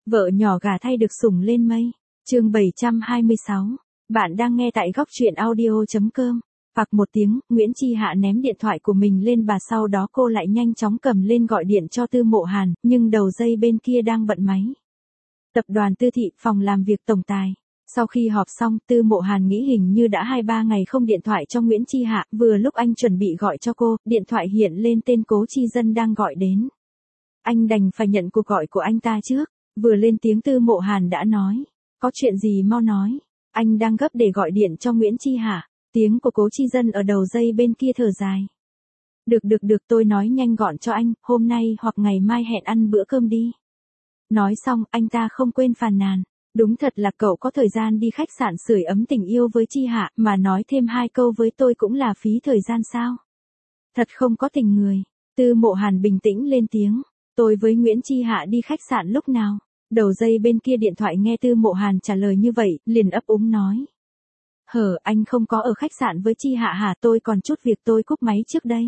Vợ nhỏ gà thay được sủng lên mây. Chương 726. Bạn đang nghe tại góc truyện audio.com. Phặc một tiếng, Nguyễn Chi Hạ ném điện thoại của mình lên bà, sau đó cô lại nhanh chóng cầm lên gọi điện cho Tư Mộ Hàn, nhưng đầu dây bên kia đang bận máy. Tập đoàn Tư Thị, phòng làm việc tổng tài. Sau khi họp xong, Tư Mộ Hàn nghĩ hình như đã 2-3 ngày không điện thoại cho Nguyễn Chi Hạ, vừa lúc anh chuẩn bị gọi cho cô, điện thoại hiện lên tên Cố Chi Dân đang gọi đến. Anh đành phải nhận cuộc gọi của anh ta trước, vừa lên tiếng Tư Mộ Hàn đã nói, có chuyện gì mau nói, anh đang gấp để gọi điện cho Nguyễn Chi Hạ. Tiếng của Cố Chi Dân ở đầu dây bên kia thở dài. Được, tôi nói nhanh gọn cho anh, hôm nay hoặc ngày mai hẹn ăn bữa cơm đi. Nói xong, anh ta không quên phàn nàn. Đúng thật là cậu có thời gian đi khách sạn sưởi ấm tình yêu với Chi Hạ, mà nói thêm 2 câu với tôi cũng là phí thời gian sao? Thật không có tình người. Tư Mộ Hàn bình tĩnh lên tiếng. Tôi với Nguyễn Chi Hạ đi khách sạn lúc nào? Đầu dây bên kia điện thoại nghe Tư Mộ Hàn trả lời như vậy, liền ấp úng nói. Anh không có ở khách sạn với Chi Hạ hả? Tôi còn chút việc, tôi cúp máy trước đây.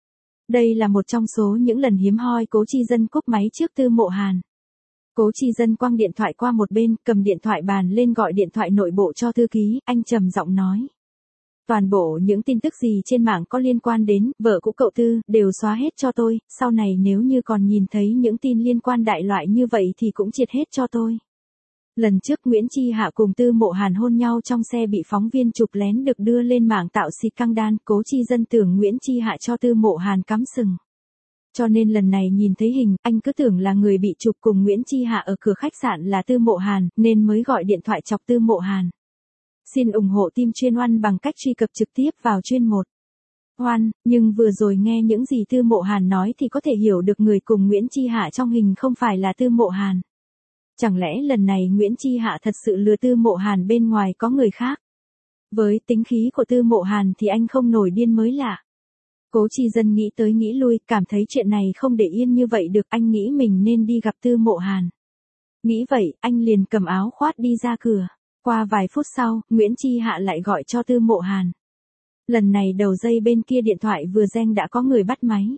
Đây là một trong số những lần hiếm hoi Cố Chi Dân cúp máy trước Tư Mộ Hàn. Cố Chi Dân quăng điện thoại qua một bên, cầm điện thoại bàn lên gọi điện thoại nội bộ cho thư ký, anh trầm giọng nói. Toàn bộ những tin tức gì trên mạng có liên quan đến vợ của cậu Tư, đều xóa hết cho tôi, sau này nếu như còn nhìn thấy những tin liên quan đại loại như vậy thì cũng triệt hết cho tôi. Lần trước Nguyễn Chi Hạ cùng Tư Mộ Hàn hôn nhau trong xe bị phóng viên chụp lén được đưa lên mạng tạo xịt căng đan, Cố Chi Dân tưởng Nguyễn Chi Hạ cho Tư Mộ Hàn cắm sừng. Cho nên lần này nhìn thấy hình, anh cứ tưởng là người bị chụp cùng Nguyễn Chi Hạ ở cửa khách sạn là Tư Mộ Hàn, nên mới gọi điện thoại chọc Tư Mộ Hàn. Xin ủng hộ team chuyên One bằng cách truy cập trực tiếp vào chuyên 1. One, nhưng vừa rồi nghe những gì Tư Mộ Hàn nói thì có thể hiểu được người cùng Nguyễn Chi Hạ trong hình không phải là Tư Mộ Hàn. Chẳng lẽ lần này Nguyễn Chi Hạ thật sự lừa Tư Mộ Hàn bên ngoài có người khác? Với tính khí của Tư Mộ Hàn thì anh không nổi điên mới lạ. Cố Chi Dân nghĩ tới nghĩ lui, cảm thấy chuyện này không để yên như vậy được, anh nghĩ mình nên đi gặp Tư Mộ Hàn. Nghĩ vậy, anh liền cầm áo khoác đi ra cửa. Qua vài phút sau, Nguyễn Chi Hạ lại gọi cho Tư Mộ Hàn. Lần này đầu dây bên kia điện thoại vừa reng đã có người bắt máy.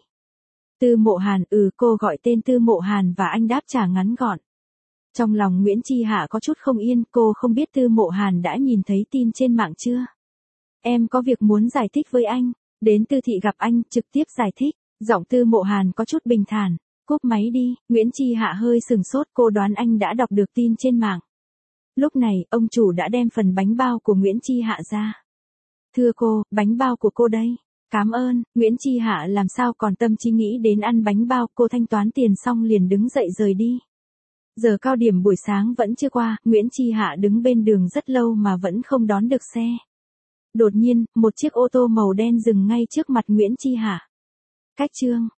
Tư Mộ Hàn, cô gọi tên Tư Mộ Hàn và anh đáp trả ngắn gọn. Trong lòng Nguyễn Chi Hạ có chút không yên, cô không biết Tư Mộ Hàn đã nhìn thấy tin trên mạng chưa? Em có việc muốn giải thích với anh, đến Tư Thị gặp anh, trực tiếp giải thích. Giọng Tư Mộ Hàn có chút bình thản. Cúp máy đi. Nguyễn Chi Hạ hơi sừng sốt, cô đoán anh đã đọc được tin trên mạng. Lúc này, ông chủ đã đem phần bánh bao của Nguyễn Chi Hạ ra. Thưa cô, bánh bao của cô đây. Cảm ơn. Nguyễn Chi Hạ làm sao còn tâm trí nghĩ đến ăn bánh bao, cô thanh toán tiền xong liền đứng dậy rời đi. Giờ cao điểm buổi sáng vẫn chưa qua, Nguyễn Chi Hạ đứng bên đường rất lâu mà vẫn không đón được xe. Đột nhiên, một chiếc ô tô màu đen dừng ngay trước mặt Nguyễn Chi Hạ. Cách chương